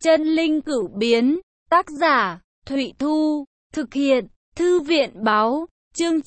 Chân linh cửu biến, tác giả, Thụy Thu, thực hiện, Thư viện Báo, chương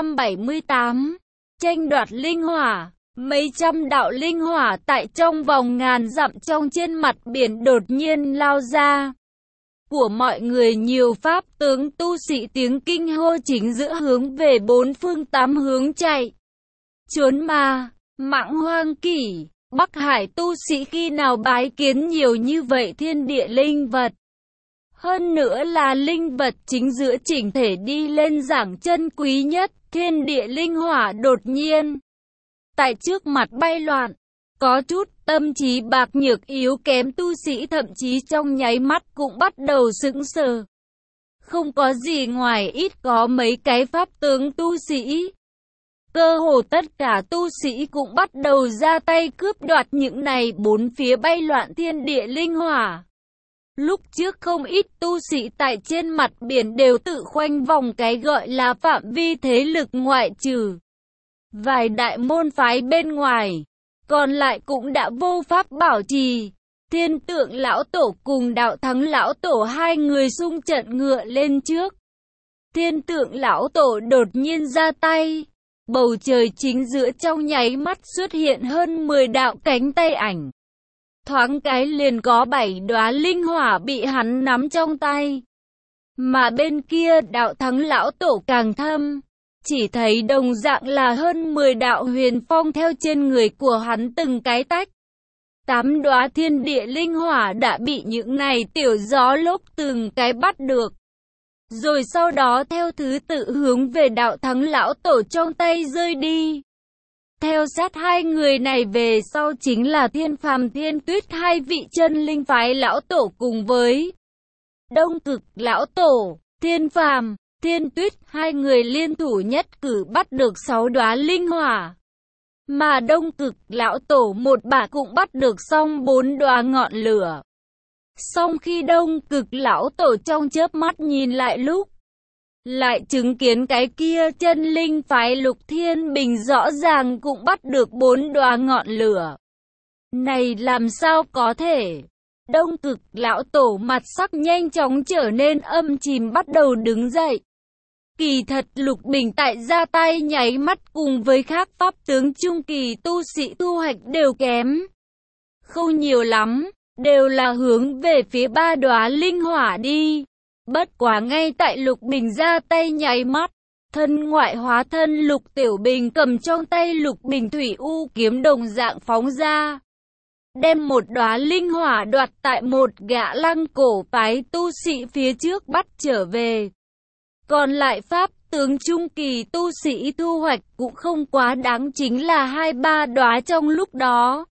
978, tranh đoạt linh hỏa. Mấy trăm đạo linh hỏa tại trong vòng ngàn dặm trong trên mặt biển đột nhiên lao ra. Của mọi người nhiều pháp tướng tu sĩ tiếng kinh hô chính giữa hướng về bốn phương tám hướng chạy. Trốn ma, mãng hoang kỷ, Bắc Hải tu sĩ khi nào bái kiến nhiều như vậy thiên địa linh vật. Hơn nữa là linh vật chính giữa chỉnh thể đi lên giảng chân quý nhất, thiên địa linh hỏa đột nhiên. Tại trước mặt bay loạn, có chút tâm trí bạc nhược yếu kém tu sĩ thậm chí trong nháy mắt cũng bắt đầu sững sờ. Không có gì ngoài ít có mấy cái pháp tướng tu sĩ. Cơ hồ tất cả tu sĩ cũng bắt đầu ra tay cướp đoạt những này bốn phía bay loạn thiên địa linh hỏa. Lúc trước không ít tu sĩ tại trên mặt biển đều tự khoanh vòng cái gọi là phạm vi thế lực ngoại trừ vài đại môn phái bên ngoài, còn lại cũng đã vô pháp bảo trì. Thiên Tượng lão tổ cùng Đạo Thắng lão tổ hai người xung trận ngựa lên trước. Thiên Tượng lão tổ đột nhiên ra tay, bầu trời chính giữa trong nháy mắt xuất hiện hơn 10 đạo cánh tay ảnh. Thoáng cái liền có 7 đóa linh hỏa bị hắn nắm trong tay. Mà bên kia Đạo Thắng lão tổ càng thâm, chỉ thấy đồng dạng là hơn 10 đạo huyền phong theo trên người của hắn từng cái tách. 8 đóa thiên địa linh hỏa đã bị những này tiểu gió lốc từng cái bắt được. Rồi sau đó theo thứ tự hướng về Đạo Thắng lão tổ trong tay rơi đi. Theo sát hai người này về sau chính là Thiên Phàm Thiên Tuyết, hai vị chân linh phái lão tổ cùng với Đông Cực lão tổ. Thiên Phàm, Thiên Tuyết hai người liên thủ nhất cử bắt được 6 đóa linh hỏa. Mà Đông Cực lão tổ một bả cũng bắt được xong 4 đóa ngọn lửa. Song khi Đông Cực lão tổ trong chớp mắt nhìn lại lúc lại chứng kiến cái kia chân linh phái Lục Thiên Bình rõ ràng cũng bắt được 4 đóa ngọn lửa. Này làm sao có thể? Đông Cực lão tổ mặt sắc nhanh chóng trở nên âm chìm bắt đầu đứng dậy. Kỳ thật Lục Bình tại ra tay nháy mắt cùng với khác pháp tướng trung kỳ tu sĩ thu hoạch đều kém. Không nhiều lắm, đều là hướng về phía 3 đóa linh hỏa đi. Bất quá ngay tại Lục Bình ra tay nháy mắt, thân ngoại hóa thân Lục Tiểu Bình cầm trong tay Lục Bình Thủy U kiếm đồng dạng phóng ra. Đem một đóa linh hỏa đoạt tại một gã Lăng Cổ phái tu sĩ phía trước bắt trở về. Còn lại pháp tướng trung kỳ tu sĩ thu hoạch cũng không quá đáng, chính là 2-3 đóa trong lúc đó.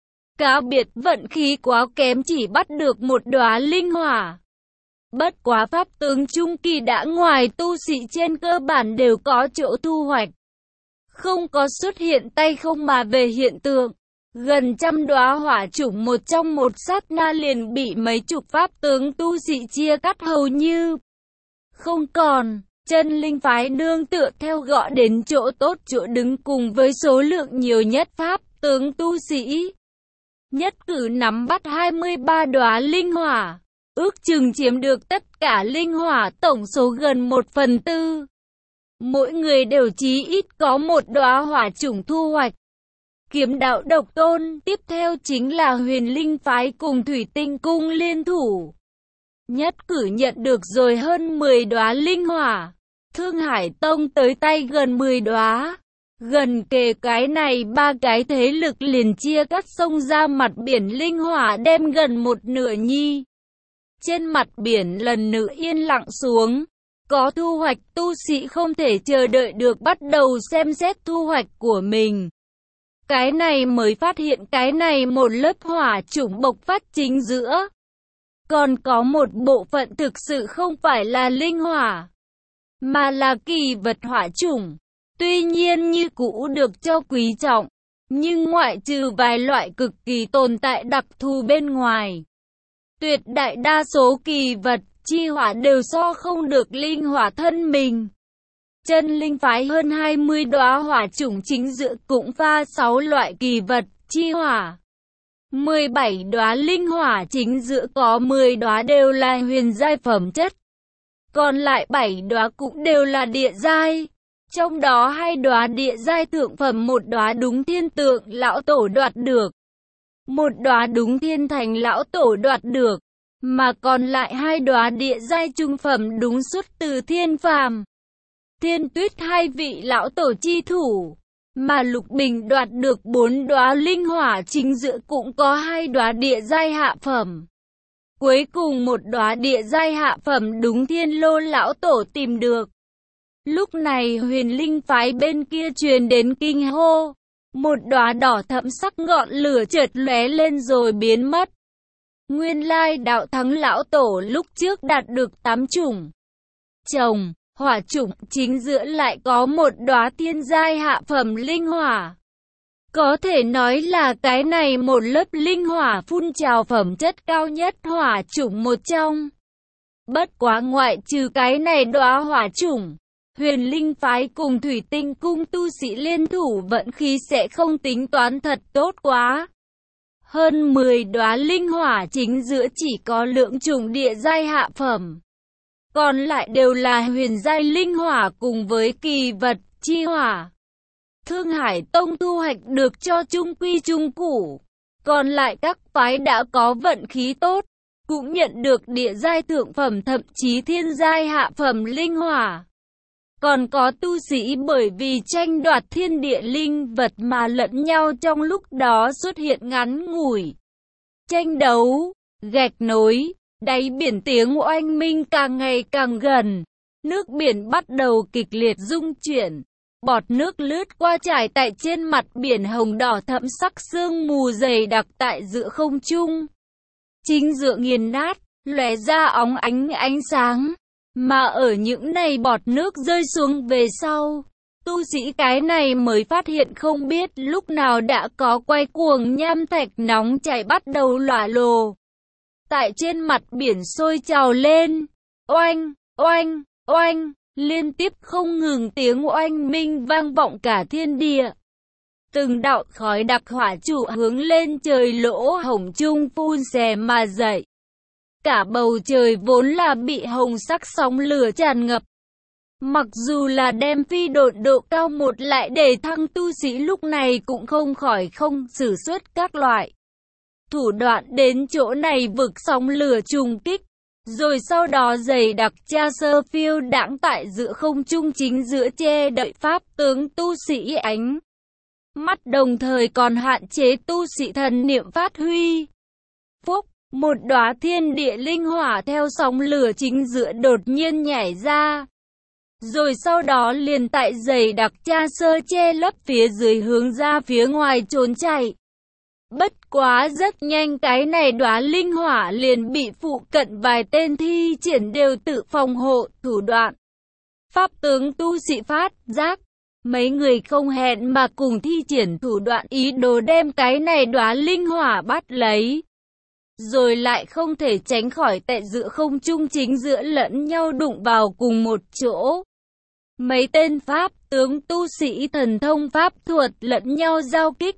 Cá biệt vận khí quá kém chỉ bắt được một đóa linh hỏa. Bất quá pháp tướng trung kỳ đã ngoài tu sĩ trên cơ bản đều có chỗ thu hoạch. Không có xuất hiện tay không mà về hiện tượng. Gần trăm đóa hỏa chủng một trong một sát na liền bị mấy chục pháp tướng tu sĩ chia cắt hầu như không còn. Chân linh phái nương tựa theo gọi đến chỗ tốt chỗ đứng cùng với số lượng nhiều nhất pháp tướng tu sĩ. Nhất cử nắm bắt 23 đóa linh hỏa, ước chừng chiếm được tất cả linh hỏa tổng số gần 1/4. Mỗi người đều chí ít có một đóa hỏa chủng thu hoạch. Kiếm đạo độc tôn, tiếp theo chính là Huyền Linh phái cùng Thủy Tinh cung liên thủ. Nhất cử nhận được rồi hơn 10 đóa linh hỏa. Thương Hải Tông tới tay gần 10 đóa. Gần kề cái này 3 cái thế lực liền chia cắt sông ra mặt biển linh hỏa đem gần một nửa nhi. Trên mặt biển lần nữa yên lặng xuống. Có thu hoạch tu sĩ không thể chờ đợi được bắt đầu xem xét thu hoạch của mình. Cái này mới phát hiện cái này một lớp hỏa chủng bộc phát chính giữa. Còn có một bộ phận thực sự không phải là linh hỏa, mà là kỳ vật hỏa chủng. Tuy nhiên như cũ được cho quý trọng, nhưng ngoại trừ vài loại cực kỳ tồn tại đặc thù bên ngoài, tuyệt đại đa số kỳ vật chi hỏa đều so không được linh hỏa thân mình. Chân linh phái hơn 20 đóa hỏa chủng chính giữa cũng pha 6 loại kỳ vật chi hỏa. 17 đóa linh hỏa chính giữa có 10 đóa đều là huyền giai phẩm chất. Còn lại 7 đóa cũng đều là địa giai. Trong đó 2 đóa địa giai thượng phẩm, 1 đóa đúng thiên tượng lão tổ đoạt được. 1 đóa đúng thiên thành lão tổ đoạt được. Mà còn lại 2 đóa địa giai trung phẩm đúng xuất từ thiên phàm, Thiên Tuyết hai vị lão tổ chi thủ. Mà Lục Bình đoạt được 4 đóa linh hỏa chính giữa cũng có 2 đóa địa giai hạ phẩm. Cuối cùng 1 đóa địa giai hạ phẩm đúng Thiên Lô lão tổ tìm được. Lúc này Huyền Linh phái bên kia truyền đến kinh hô. 1 đóa đỏ thẫm sắc ngọn lửa chợt lóe lên rồi biến mất. Nguyên lai Đạo Thắng lão tổ lúc trước đạt được 8 chủng trồng hỏa chủng, chính giữa lại có 1 đóa thiên giai hạ phẩm linh hỏa. Có thể nói là cái này một lớp linh hỏa phun trào phẩm chất cao nhất hỏa chủng một trong. Bất quá ngoại trừ cái này đóa hỏa chủng, Huyền Linh phái cùng Thủy Tinh cung tu sĩ liên thủ vận khí sẽ không tính toán thật tốt quá. Hơn 10 đóa linh hỏa chính giữa chỉ có lượng chủng địa giai hạ phẩm. Còn lại đều là huyền giai linh hỏa cùng với kỳ vật chi hỏa. Thương Hải Tông thu hoạch được cho trung quy trung cụ. Còn lại các phái đã có vận khí tốt, cũng nhận được địa giai thượng phẩm thậm chí thiên giai hạ phẩm linh hỏa. Còn có tu sĩ bởi vì tranh đoạt thiên địa linh vật mà lẫn nhau trong lúc đó xuất hiện ngắn ngủi tranh đấu, gạch nối, đáy biển tiếng oanh minh càng ngày càng gần. Nước biển bắt đầu kịch liệt rung chuyển. Bọt nước lướt qua trải tại trên mặt biển hồng đỏ thẫm sắc sương mù dày đặc tại giữa không trung. Chính giữa nghiền nát, lóe ra óng ánh sáng. Mà ở những này bọt nước rơi xuống về sau, tu sĩ cái này mới phát hiện không biết lúc nào đã có quay cuồng nham thạch nóng chảy bắt đầu lỏa lồ. Tại trên mặt biển sôi trào lên, oanh, oanh, oanh, liên tiếp không ngừng tiếng oanh minh vang vọng cả thiên địa. Từng đạo khói đặc hỏa trụ hướng lên trời lỗ hổng trung phun xè mà dậy. Cả bầu trời vốn là bị hồng sắc sóng lửa tràn ngập. Mặc dù là đem phi độn độ cao một lại để thăng, tu sĩ lúc này cũng không khỏi không sử xuất các loại thủ đoạn đến chỗ này vực sóng lửa trùng kích. Rồi sau đó dày đặc cha sơ phiêu đãng tại giữa không trung chính giữa che đậy pháp tướng tu sĩ ánh mắt, đồng thời còn hạn chế tu sĩ thần niệm phát huy. Phúc, một đóa thiên địa linh hỏa theo sóng lửa chính giữa đột nhiên nhảy ra. Rồi sau đó liền tại dày đặc cha sơ che lấp phía dưới hướng ra phía ngoài trốn chạy. Bất quá rất nhanh cái này đóa linh hỏa liền bị phụ cận vài tên thi triển đều tự phòng hộ thủ đoạn. Pháp tướng tu sĩ phát giác, mấy người không hẹn mà cùng thi triển thủ đoạn ý đồ đem cái này đóa linh hỏa bắt lấy. Rồi lại không thể tránh khỏi tại giữa không trung chính giữa lẫn nhau đụng vào cùng một chỗ. Mấy tên pháp tướng tu sĩ thần thông pháp thuật lẫn nhau giao kích.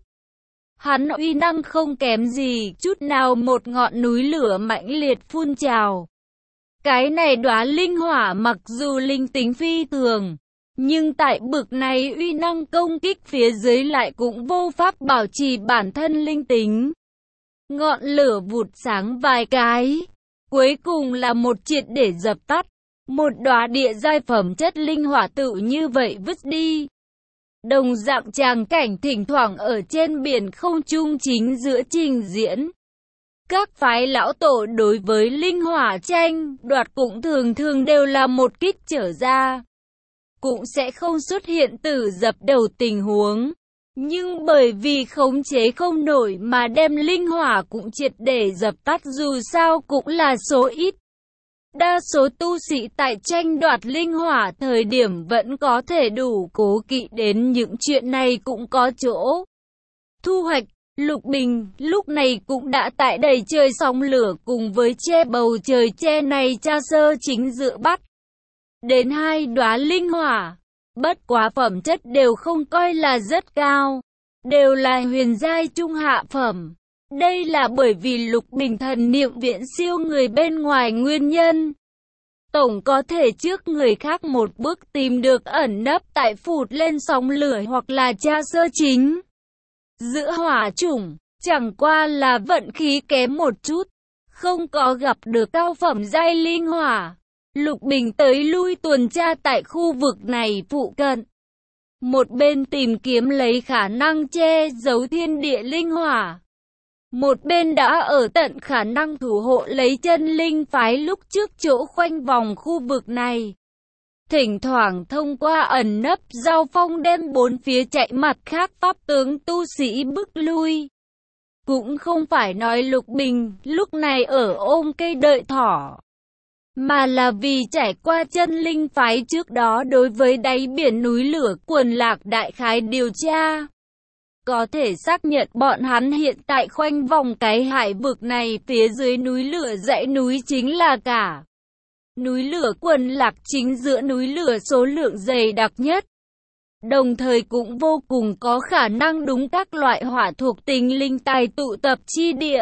Hắn uy năng không kém gì chút nào một ngọn núi lửa mãnh liệt phun trào. Cái này đóa linh hỏa mặc dù linh tính phi thường, nhưng tại bực này uy năng công kích phía dưới lại cũng vô pháp bảo trì bản thân linh tính. Ngọn lửa vụt sáng vài cái, cuối cùng là một triệt để dập tắt. Một đóa địa giai phẩm chất linh hỏa tự như vậy vứt đi. Đồng dạng tràng cảnh thỉnh thoảng ở trên biển không trung chính giữa trình diễn. Các phái lão tổ đối với linh hỏa tranh đoạt cũng thường thường đều là một kích trở ra. Cũng sẽ không xuất hiện tử dập đầu tình huống. Nhưng bởi vì khống chế không nổi mà đem linh hỏa cũng triệt để dập tắt, dù sao cũng là số ít. Đa số tu sĩ tại tranh đoạt linh hỏa thời điểm vẫn có thể đủ cố kỵ đến những chuyện này cũng có chỗ. Thu hoạch, Lục Bình lúc này cũng đã tại đầy trời sóng lửa cùng với che bầu trời che này cha sơ chính dự bắt. Đến 2 đóa linh hỏa, bất quá phẩm chất đều không coi là rất cao, đều là huyền giai trung hạ phẩm. Đây là bởi vì Lục Bình thần niệm viễn siêu người bên ngoài nguyên nhân. Tổng có thể trước người khác một bước tìm được ẩn nấp tại phụt lên sóng lửa hoặc là tra sơ chính. Giữa hỏa chủng, chẳng qua là vận khí kém một chút, không có gặp được cao phẩm giai linh hỏa. Lục Bình tới lui tuần tra tại khu vực này phụ cận. Một bên tìm kiếm lấy khả năng che giấu thiên địa linh hỏa. Một bên đã ở tận khả năng thủ hộ lấy chân linh phái lúc trước chỗ khoanh vòng khu vực này. Thỉnh thoảng thông qua ẩn nấp giao phong đem bốn phía chạy mặt khác pháp tướng tu sĩ bức lui. Cũng không phải nói Lục Bình lúc này ở ôm cây đợi thỏ, mà là vì trải qua chân linh phái trước đó đối với đáy biển núi lửa quần lạc đại khái điều tra. Có thể xác nhận bọn hắn hiện tại khoanh vòng cái hải vực này phía dưới núi lửa dãy núi chính là cả. Núi lửa quần lạc chính giữa núi lửa số lượng dày đặc nhất. Đồng thời cũng vô cùng có khả năng đúng các loại hỏa thuộc tính linh tài tụ tập chi địa.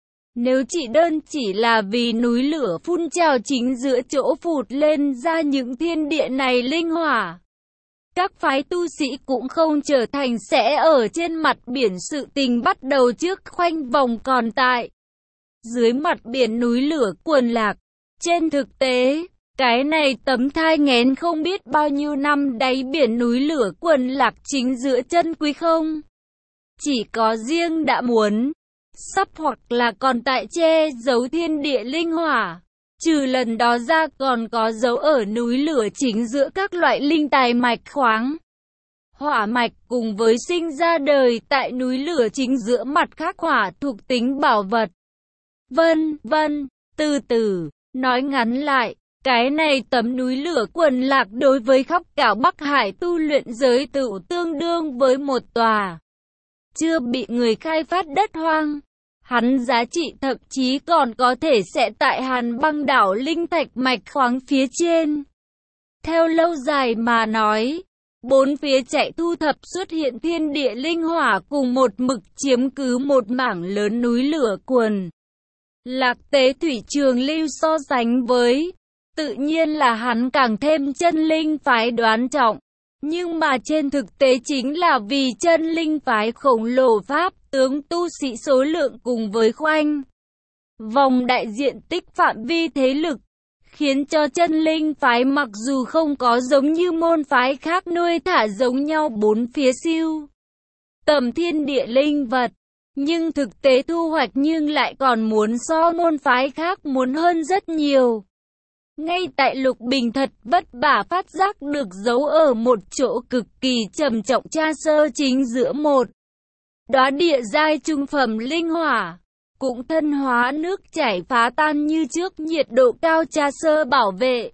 Nếu chỉ là vì núi lửa phun trào chính giữa chỗ phụt lên ra những thiên địa này linh hỏa, các phái tu sĩ cũng không trở thành sẽ ở trên mặt biển sự tình bắt đầu trước khoanh vòng còn tại. Dưới mặt biển núi lửa quần lạc, trên thực tế, cái này tấm thai nghén không biết bao nhiêu năm đáy biển núi lửa quần lạc chính giữa chân quý không. Chỉ có riêng đã muốn, sắp hoặc là còn tại che giấu thiên địa linh hỏa. Trừ lần đó ra còn có dấu ở núi lửa chính giữa các loại linh tài mạch khoáng. Hỏa mạch cùng với sinh ra đời tại núi lửa chính giữa mặt khác hỏa thuộc tính bảo vật. Vân vân, từ từ, nói ngắn lại, cái này tấm núi lửa quần lạc đối với khắp cả Bắc Hải tu luyện giới tự tương đương với một tòa chưa bị người khai phát đất hoang. Hắn giá trị thậm chí còn có thể sẽ tại Hàn Băng đảo linh thạch mạch khoáng phía trên. Theo lâu dài mà nói, bốn phía chạy thu thập xuất hiện thiên địa linh hỏa cùng một mực chiếm cứ một mảng lớn núi lửa quần lạc tế thủy trường lưu so sánh với, tự nhiên là hắn càng thêm chân linh phái đoán trọng. Nhưng mà trên thực tế chính là vì chân linh phái khổng lồ pháp tướng tu sĩ số lượng cùng với khoanh vòng đại diện tích phạm vi thế lực, khiến cho chân linh phái mặc dù không có giống như môn phái khác nuôi thả giống nhau bốn phía siêu tầm thiên địa linh vật, nhưng thực tế thu hoạch nhưng lại còn muốn so môn phái khác muốn hơn rất nhiều. Ngay tại Lục Bình thật vất vả phát giác được giấu ở một chỗ cực kỳ trầm trọng tra sơ chính giữa một đóa địa giai trung phẩm linh hỏa, cũng thân hóa nước chảy phá tan như trước nhiệt độ cao tra sơ bảo vệ.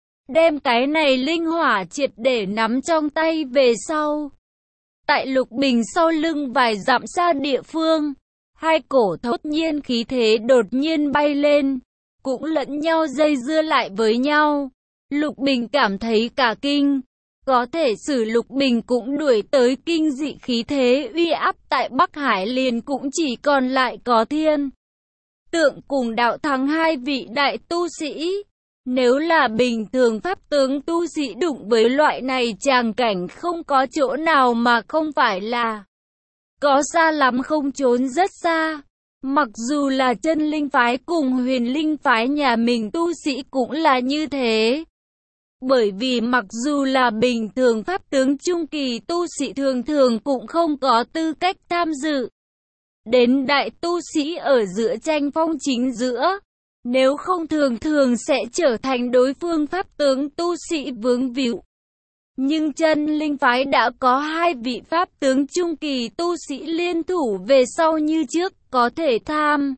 Đem cái này linh hỏa triệt để nắm trong tay về sau. Tại Lục Bình sau lưng vài dặm xa địa phương, hai cổ thốt nhiên khí thế đột nhiên bay lên, cũng lẫn nhau dây dưa lại với nhau. Lục Bình cảm thấy cả kinh. Có thể sử Lục Bình cũng đuổi tới kinh dị khí thế uy áp tại Bắc Hải liền cũng chỉ còn lại có Thiên Tượng cùng Đạo Thắng hai vị đại tu sĩ. Nếu là bình thường pháp tướng tu sĩ đụng với loại này tràng cảnh không có chỗ nào mà không phải là có xa lắm không trốn rất xa. Mặc dù là chân linh phái cùng huyền linh phái nhà mình tu sĩ cũng là như thế. Bởi vì mặc dù là bình thường pháp tướng trung kỳ tu sĩ thường thường cũng không có tư cách tham dự đến đại tu sĩ ở giữa tranh phong chính giữa. Nếu không thường thường sẽ trở thành đối phương pháp tướng tu sĩ vướng víu. Nhưng chân linh phái đã có hai vị pháp tướng trung kỳ tu sĩ liên thủ về sau như trước có thể tham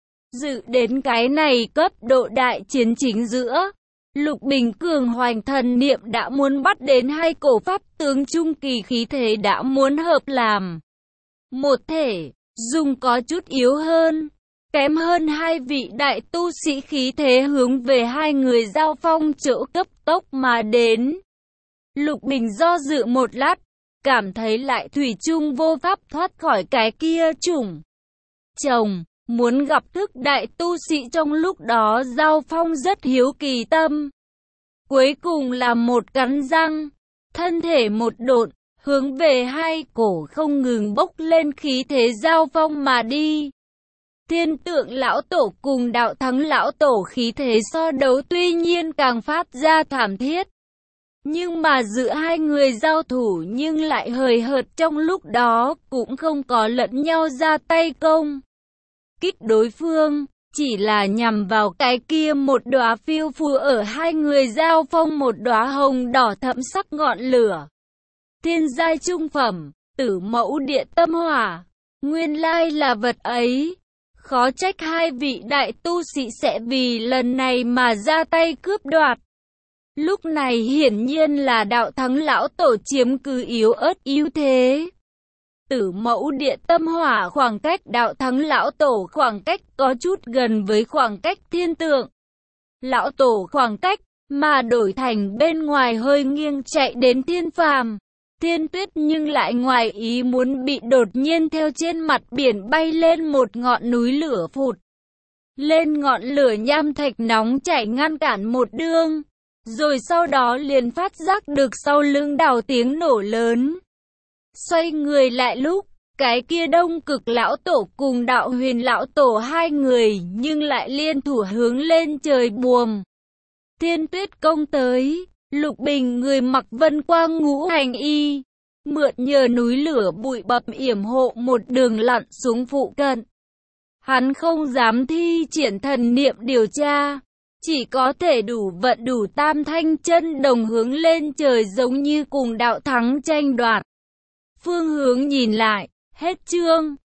dự đến cái này cấp độ đại chiến chính giữa. Lục Bình cường hoành thần niệm đã muốn bắt đến hai cổ pháp tướng trung kỳ khí thế đã muốn hợp làm một thể, dùng có chút yếu hơn, kém hơn hai vị đại tu sĩ khí thế hướng về hai người giao phong chỗ cấp tốc mà đến. Lục Bình do dự một lát, cảm thấy lại thủy chung vô pháp thoát khỏi cái kia chủng chồng, muốn gặp thức đại tu sĩ trong lúc đó Giao Phong rất hiếu kỳ tâm. Cuối cùng là một cắn răng, thân thể một độn, hướng về hai cổ không ngừng bốc lên khí thế Giao Phong mà đi. Thiên Tượng lão tổ cùng Đạo Thắng lão tổ khí thế so đấu tuy nhiên càng phát ra thảm thiết. Nhưng mà giữa hai người giao thủ nhưng lại hời hợt trong lúc đó, cũng không có lẫn nhau ra tay công kích đối phương, chỉ là nhằm vào cái kia một đóa phiêu phù ở hai người Giao Phong một đóa hồng đỏ thẫm sắc ngọn lửa. Thiên giai trung phẩm, Tử Mẫu Địa Tâm Hỏa, nguyên lai là vật ấy. Khó trách hai vị đại tu sĩ sẽ vì lần này mà ra tay cướp đoạt. Lúc này hiển nhiên là Đạo Thắng lão tổ chiếm cứ yếu ớt ưu thế. Tử Mẫu Địa Tâm Hỏa khoảng cách Đạo Thắng lão tổ khoảng cách có chút gần với khoảng cách Thiên Tượng lão tổ khoảng cách, mà đổi thành bên ngoài hơi nghiêng chạy đến Thiên Phàm. Thiên Tuyết nhưng lại ngoài ý muốn bị đột nhiên theo trên mặt biển bay lên một ngọn núi lửa phụt lên, ngọn lửa nham thạch nóng chảy ngăn cản một đường, rồi sau đó liền phát giác được sau lưng đào tiếng nổ lớn. Xoay người lại lúc, cái kia Đông Cực lão tổ cùng Đạo Huyền lão tổ hai người nhưng lại liên thủ hướng lên trời buồm. Thiên Tuyết công tới, Lục Bình người mặc vân quang ngũ hành y, mượn nhờ núi lửa bụi bặm yểm hộ một đường lặn xuống phụ cận. Hắn không dám thi triển thần niệm điều tra, chỉ có thể đủ vận đủ tam thanh chân đồng hướng lên trời giống như cùng Đạo Thắng tranh đoạt. Phương hướng nhìn lại, hết chương.